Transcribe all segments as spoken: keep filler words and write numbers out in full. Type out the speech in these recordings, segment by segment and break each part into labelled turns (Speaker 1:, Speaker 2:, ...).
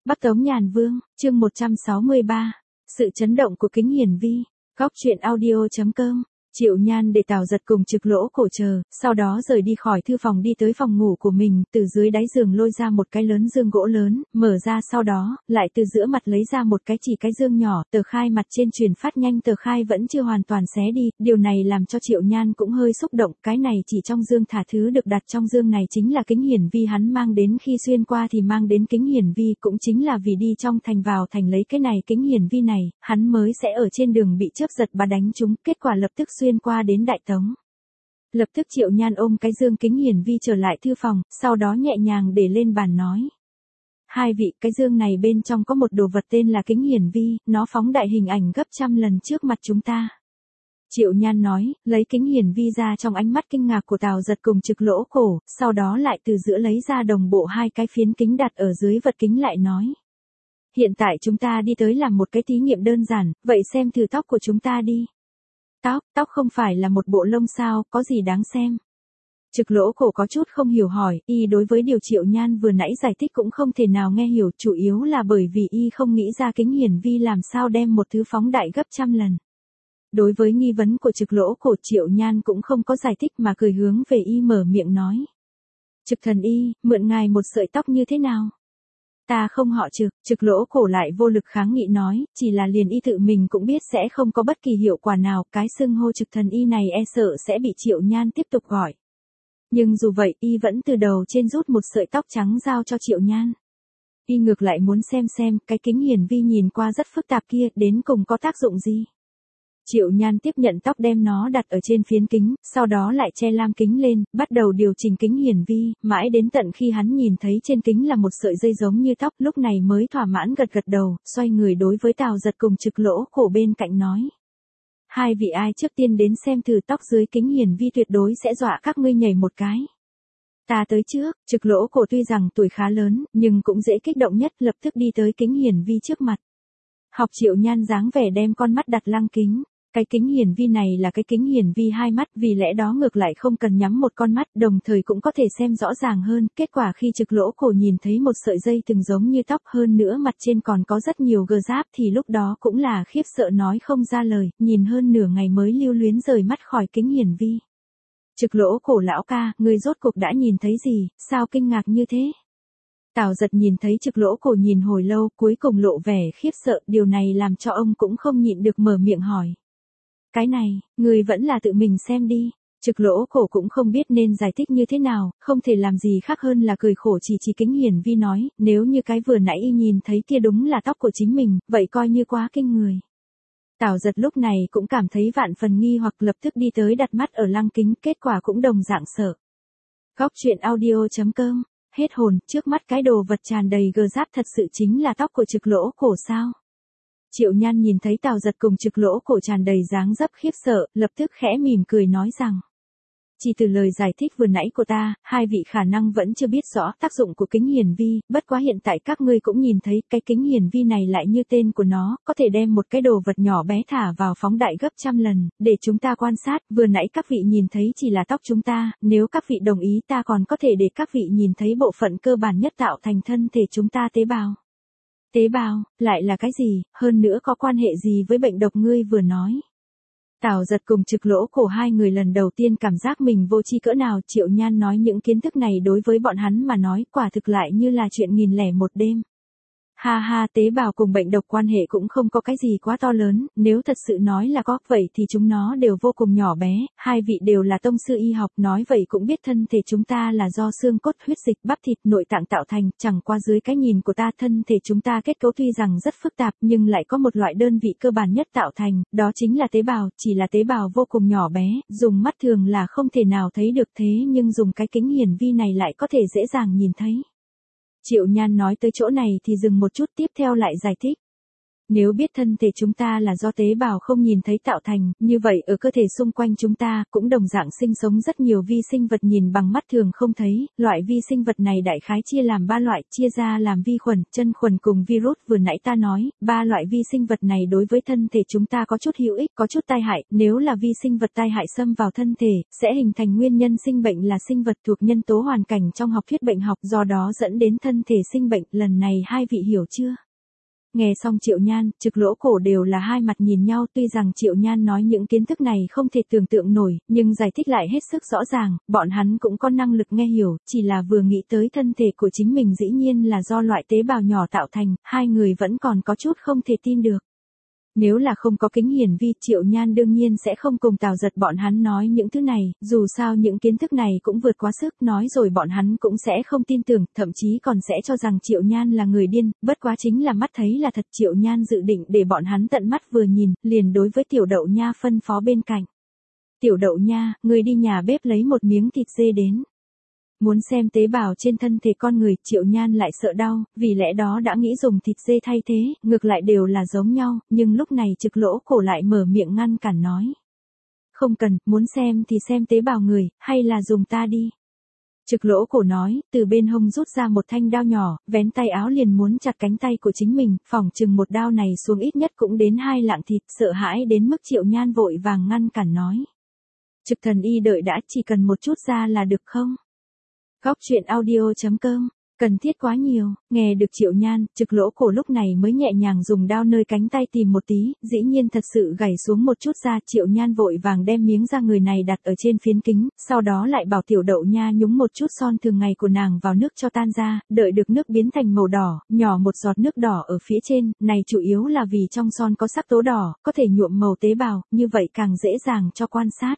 Speaker 1: Bắc Tống Nhàn Vương, chương một trăm sáu mươi ba. Sự chấn động của kính hiển vi. Góc truyện audio chấm com. Triệu Nhan để Tào Giật cùng Trực Lỗ Cổ chờ, sau đó rời đi khỏi thư phòng đi tới phòng ngủ của mình, từ dưới đáy giường lôi ra một cái lớn dương gỗ lớn, mở ra sau đó, lại từ giữa mặt lấy ra một cái chỉ cái dương nhỏ, tờ khai mặt trên truyền phát nhanh tờ khai vẫn chưa hoàn toàn xé đi, điều này làm cho Triệu Nhan cũng hơi xúc động, cái này chỉ trong dương thả thứ được đặt trong dương này chính là kính hiển vi hắn mang đến khi xuyên qua thì mang đến kính hiển vi, cũng chính là vì đi trong thành vào thành lấy cái này kính hiển vi này, hắn mới sẽ ở trên đường bị chớp giật và đánh trúng, kết quả lập tức xuyên qua đến Đại Tống. Lập tức Triệu Nhan ôm cái dương kính hiển vi trở lại thư phòng, sau đó nhẹ nhàng để lên bàn nói. Hai vị, cái dương này bên trong có một đồ vật tên là kính hiển vi, nó phóng đại hình ảnh gấp trăm lần trước mặt chúng ta. Triệu Nhan nói, lấy kính hiển vi ra trong ánh mắt kinh ngạc của Tào Giật cùng Trực Lỗ Cổ, sau đó lại từ giữa lấy ra đồng bộ hai cái phiến kính đặt ở dưới vật kính lại nói. Hiện tại chúng ta đi tới làm một cái thí nghiệm đơn giản, vậy xem thử tóc của chúng ta đi. Tóc, tóc không phải là một bộ lông sao, có gì đáng xem. Trực Lỗ Cổ có chút không hiểu hỏi, y đối với điều Triệu Nhan vừa nãy giải thích cũng không thể nào nghe hiểu, chủ yếu là bởi vì y không nghĩ ra kính hiển vi làm sao đem một thứ phóng đại gấp trăm lần. Đối với nghi vấn của Trực Lỗ Cổ, Triệu Nhan cũng không có giải thích mà cười hướng về y mở miệng nói. Trực thần y, mượn ngài một sợi tóc như thế nào? Ta không họ Trực, Trực Lỗ Cổ lại vô lực kháng nghị nói, chỉ là liền y tự mình cũng biết sẽ không có bất kỳ hiệu quả nào, cái xưng hô Trực thần y này e sợ sẽ bị Triệu Nhan tiếp tục gọi. Nhưng dù vậy, y vẫn từ đầu trên rút một sợi tóc trắng giao cho Triệu Nhan. Y ngược lại muốn xem xem, cái kính hiển vi nhìn qua rất phức tạp kia, đến cùng có tác dụng gì. Triệu Nhan tiếp nhận tóc đem nó đặt ở trên phiến kính, sau đó lại che lam kính lên, bắt đầu điều chỉnh kính hiển vi, mãi đến tận khi hắn nhìn thấy trên kính là một sợi dây giống như tóc, lúc này mới thỏa mãn gật gật đầu, xoay người đối với Tào Giật cùng Trực Lỗ Cổ bên cạnh nói. Hai vị ai trước tiên đến xem thử tóc dưới kính hiển vi tuyệt đối sẽ dọa các ngươi nhảy một cái. Ta tới trước, Trực Lỗ Cổ tuy rằng tuổi khá lớn, nhưng cũng dễ kích động nhất, lập tức đi tới kính hiển vi trước mặt. Học Triệu Nhan dáng vẻ đem con mắt đặt lăng kính. Cái kính hiển vi này là cái kính hiển vi hai mắt, vì lẽ đó ngược lại không cần nhắm một con mắt, đồng thời cũng có thể xem rõ ràng hơn. Kết quả khi Trực Lỗ Cổ nhìn thấy một sợi dây từng giống như tóc, hơn nữa mặt trên còn có rất nhiều gờ giáp, thì lúc đó cũng là khiếp sợ nói không ra lời, nhìn hơn nửa ngày mới lưu luyến rời mắt khỏi kính hiển vi. Trực Lỗ Cổ lão ca, người rốt cuộc đã nhìn thấy gì, sao kinh ngạc như thế? Tào Giật nhìn thấy Trực Lỗ Cổ nhìn hồi lâu, cuối cùng lộ vẻ khiếp sợ, điều này làm cho ông cũng không nhịn được mở miệng hỏi. Cái này, người vẫn là tự mình xem đi. Trực Lỗ Cổ cũng không biết nên giải thích như thế nào, không thể làm gì khác hơn là cười khổ chỉ chỉ kính hiển vi nói, nếu như cái vừa nãy y nhìn thấy kia đúng là tóc của chính mình, vậy coi như quá kinh người. Tào Giật lúc này cũng cảm thấy vạn phần nghi hoặc, lập tức đi tới đặt mắt ở lăng kính, kết quả cũng đồng dạng sợ. Góc truyện audio chấm com. Hết hồn, trước mắt cái đồ vật tràn đầy gờ giáp thật sự chính là tóc của Trực Lỗ Cổ sao? Triệu Nhan nhìn thấy Tào Giật cùng Trực Lỗ Cổ tràn đầy dáng dấp khiếp sợ, lập tức khẽ mỉm cười nói rằng. Chỉ từ lời giải thích vừa nãy của ta, hai vị khả năng vẫn chưa biết rõ tác dụng của kính hiển vi, bất quá hiện tại các ngươi cũng nhìn thấy cái kính hiển vi này lại như tên của nó, có thể đem một cái đồ vật nhỏ bé thả vào phóng đại gấp trăm lần, để chúng ta quan sát, vừa nãy các vị nhìn thấy chỉ là tóc chúng ta, nếu các vị đồng ý ta còn có thể để các vị nhìn thấy bộ phận cơ bản nhất tạo thành thân thể chúng ta tế bào. Tế bào, lại là cái gì, hơn nữa có quan hệ gì với bệnh độc ngươi vừa nói? Tào Giật cùng Trực Lỗ Cổ hai người lần đầu tiên cảm giác mình vô tri cỡ nào. Triệu Nhan nói những kiến thức này đối với bọn hắn mà nói quả thực lại như là chuyện nghìn lẻ một đêm. Ha ha, tế bào cùng bệnh độc quan hệ cũng không có cái gì quá to lớn, nếu thật sự nói là có, vậy thì chúng nó đều vô cùng nhỏ bé, hai vị đều là tông sư y học, nói vậy cũng biết thân thể chúng ta là do xương cốt, huyết dịch, bắp thịt, nội tạng tạo thành, chẳng qua dưới cái nhìn của ta thân thể chúng ta kết cấu tuy rằng rất phức tạp nhưng lại có một loại đơn vị cơ bản nhất tạo thành, đó chính là tế bào, chỉ là tế bào vô cùng nhỏ bé, dùng mắt thường là không thể nào thấy được thế nhưng dùng cái kính hiển vi này lại có thể dễ dàng nhìn thấy. Triệu Nhan nói tới chỗ này thì dừng một chút, tiếp theo lại giải thích. Nếu biết thân thể chúng ta là do tế bào không nhìn thấy tạo thành, như vậy ở cơ thể xung quanh chúng ta cũng đồng dạng sinh sống rất nhiều vi sinh vật nhìn bằng mắt thường không thấy, loại vi sinh vật này đại khái chia làm ba loại, chia ra làm vi khuẩn, chân khuẩn cùng virus. Vừa nãy ta nói, ba loại vi sinh vật này đối với thân thể chúng ta có chút hữu ích, có chút tai hại, nếu là vi sinh vật tai hại xâm vào thân thể, sẽ hình thành nguyên nhân sinh bệnh là sinh vật thuộc nhân tố hoàn cảnh trong học thuyết bệnh học, do đó dẫn đến thân thể sinh bệnh, lần này hai vị hiểu chưa? Nghe xong Triệu Nhan, Trực Lỗ Cổ đều là hai mặt nhìn nhau, tuy rằng Triệu Nhan nói những kiến thức này không thể tưởng tượng nổi, nhưng giải thích lại hết sức rõ ràng, bọn hắn cũng có năng lực nghe hiểu, chỉ là vừa nghĩ tới thân thể của chính mình dĩ nhiên là do loại tế bào nhỏ tạo thành, hai người vẫn còn có chút không thể tin được. Nếu là không có kính hiển vi, Triệu Nhan đương nhiên sẽ không cùng Tào Giật bọn hắn nói những thứ này, dù sao những kiến thức này cũng vượt quá sức, nói rồi bọn hắn cũng sẽ không tin tưởng, thậm chí còn sẽ cho rằng Triệu Nhan là người điên, bất quá chính là mắt thấy là thật. Triệu Nhan dự định để bọn hắn tận mắt vừa nhìn, liền đối với Tiểu Đậu Nha phân phó bên cạnh. Tiểu Đậu Nha, người đi nhà bếp lấy một miếng thịt dê đến. Muốn xem tế bào trên thân thể con người, Triệu Nhan lại sợ đau, vì lẽ đó đã nghĩ dùng thịt dê thay thế, ngược lại đều là giống nhau, nhưng lúc này Trực Lỗ Cổ lại mở miệng ngăn cản nói. Không cần, muốn xem thì xem tế bào người, hay là dùng ta đi. Trực Lỗ Cổ nói, từ bên hông rút ra một thanh đao nhỏ, vén tay áo liền muốn chặt cánh tay của chính mình, phỏng chừng một đao này xuống ít nhất cũng đến hai lạng thịt, sợ hãi đến mức Triệu Nhan vội vàng ngăn cản nói. Trực thần y đợi đã, chỉ cần một chút ra là được không? Góc truyện audio chấm com, cần thiết quá nhiều, nghe được Triệu Nhan, Trực Lỗ Cổ lúc này mới nhẹ nhàng dùng đao nơi cánh tay tìm một tí, dĩ nhiên thật sự gảy xuống một chút da. Triệu Nhan vội vàng đem miếng da người này đặt ở trên phiến kính, sau đó lại bảo Tiểu Đậu Nha nhúng một chút son thường ngày của nàng vào nước cho tan ra, đợi được nước biến thành màu đỏ, nhỏ một giọt nước đỏ ở phía trên, này chủ yếu là vì trong son có sắc tố đỏ, có thể nhuộm màu tế bào, như vậy càng dễ dàng cho quan sát.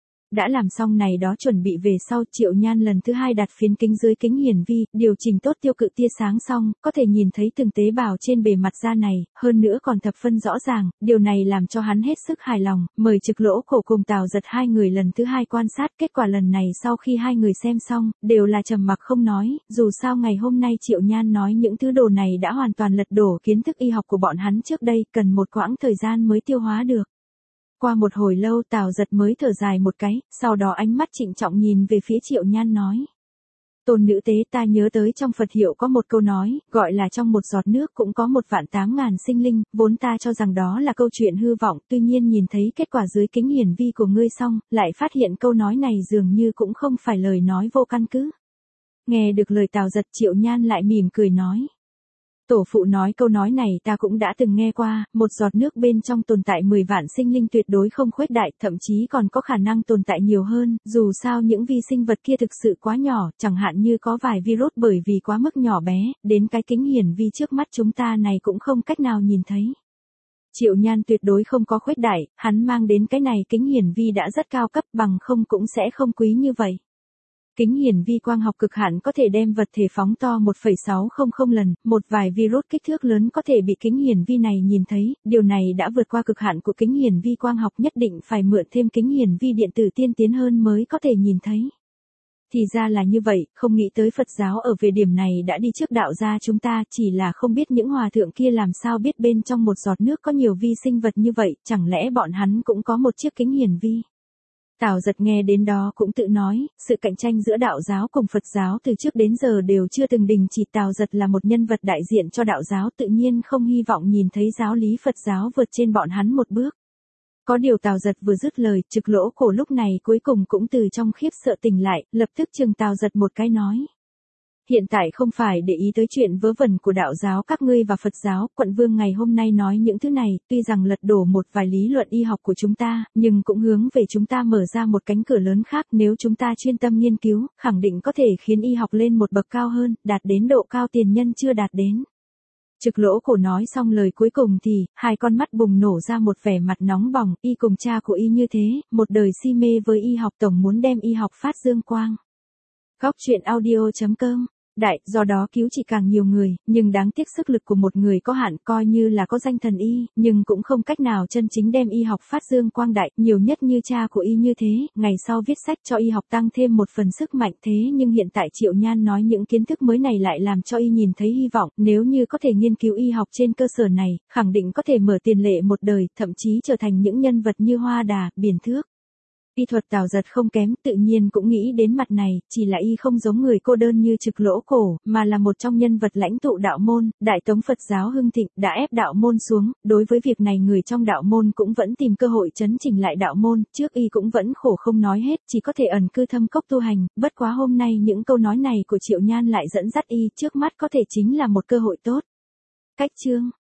Speaker 1: Đã làm xong này đó chuẩn bị về sau, Triệu Nhan lần thứ hai đặt phiến kính dưới kính hiển vi, điều chỉnh tốt tiêu cự tia sáng xong, có thể nhìn thấy từng tế bào trên bề mặt da này, hơn nữa còn thập phân rõ ràng, điều này làm cho hắn hết sức hài lòng, mời Trực Lỗ Cổ cùng Tào Giật hai người lần thứ hai quan sát, kết quả lần này sau khi hai người xem xong, đều là trầm mặc không nói, dù sao ngày hôm nay Triệu Nhan nói những thứ đồ này đã hoàn toàn lật đổ kiến thức y học của bọn hắn trước đây, cần một quãng thời gian mới tiêu hóa được. Qua một hồi lâu Tào Giật mới thở dài một cái, sau đó ánh mắt trịnh trọng nhìn về phía Triệu Nhan nói. Tôn nữ tế, ta nhớ tới trong Phật hiệu có một câu nói, gọi là trong một giọt nước cũng có một vạn tám ngàn sinh linh, vốn ta cho rằng đó là câu chuyện hư vọng, tuy nhiên nhìn thấy kết quả dưới kính hiển vi của ngươi xong, lại phát hiện câu nói này dường như cũng không phải lời nói vô căn cứ. Nghe được lời Tào Giật, Triệu Nhan lại mỉm cười nói. Tổ phụ nói câu nói này ta cũng đã từng nghe qua, một giọt nước bên trong tồn tại mười vạn sinh linh tuyệt đối không khuếch đại, thậm chí còn có khả năng tồn tại nhiều hơn, dù sao những vi sinh vật kia thực sự quá nhỏ, chẳng hạn như có vài virus bởi vì quá mức nhỏ bé, đến cái kính hiển vi trước mắt chúng ta này cũng không cách nào nhìn thấy. Triệu Nhan tuyệt đối không có khuếch đại, hắn mang đến cái này kính hiển vi đã rất cao cấp, bằng không cũng sẽ không quý như vậy. Kính hiển vi quang học cực hạn có thể đem vật thể phóng to một phẩy sáu không không lần, một vài virus kích thước lớn có thể bị kính hiển vi này nhìn thấy, điều này đã vượt qua cực hạn của kính hiển vi quang học, nhất định phải mượn thêm kính hiển vi điện tử tiên tiến hơn mới có thể nhìn thấy. Thì ra là như vậy, không nghĩ tới Phật giáo ở về điểm này đã đi trước đạo gia chúng ta, chỉ là không biết những hòa thượng kia làm sao biết bên trong một giọt nước có nhiều vi sinh vật như vậy, chẳng lẽ bọn hắn cũng có một chiếc kính hiển vi. Tào Giật nghe đến đó cũng tự nói, sự cạnh tranh giữa đạo giáo cùng Phật giáo từ trước đến giờ đều chưa từng đình chỉ. Tào Giật là một nhân vật đại diện cho đạo giáo, tự nhiên không hy vọng nhìn thấy giáo lý Phật giáo vượt trên bọn hắn một bước. Có điều Tào Giật vừa dứt lời, Trực Lỗ Cổ lúc này cuối cùng cũng từ trong khiếp sợ tỉnh lại, lập tức chừng Tào Giật một cái nói. Hiện tại không phải để ý tới chuyện vớ vẩn của đạo giáo các ngươi và Phật giáo, quận vương ngày hôm nay nói những thứ này, tuy rằng lật đổ một vài lý luận y học của chúng ta, nhưng cũng hướng về chúng ta mở ra một cánh cửa lớn khác, nếu chúng ta chuyên tâm nghiên cứu, khẳng định có thể khiến y học lên một bậc cao hơn, đạt đến độ cao tiền nhân chưa đạt đến. Trực Lỗ Cổ nói xong lời cuối cùng thì, hai con mắt bùng nổ ra một vẻ mặt nóng bỏng, y cùng cha của y như thế, một đời si mê với y học, tổng muốn đem y học phát dương quang. Góc truyện audio chấm com đại, do đó cứu trị càng nhiều người, nhưng đáng tiếc sức lực của một người có hạn, coi như là có danh thần y, nhưng cũng không cách nào chân chính đem y học phát dương quang đại, nhiều nhất như cha của y như thế, ngày sau viết sách cho y học tăng thêm một phần sức mạnh thế nhưng hiện tại Triệu Nhan nói những kiến thức mới này lại làm cho y nhìn thấy hy vọng, nếu như có thể nghiên cứu y học trên cơ sở này, khẳng định có thể mở tiền lệ một đời, thậm chí trở thành những nhân vật như Hoa Đà, Biển Thước. Y thuật Tào Giật không kém, tự nhiên cũng nghĩ đến mặt này, chỉ là y không giống người cô đơn như Trực Lỗ Cổ, mà là một trong nhân vật lãnh tụ đạo môn, Đại Tống Phật giáo hưng thịnh, đã ép đạo môn xuống, đối với việc này người trong đạo môn cũng vẫn tìm cơ hội chấn chỉnh lại đạo môn, trước y cũng vẫn khổ không nói hết, chỉ có thể ẩn cư thâm cốc tu hành, bất quá hôm nay những câu nói này của Triệu Nhan lại dẫn dắt y, trước mắt có thể chính là một cơ hội tốt. Cách chương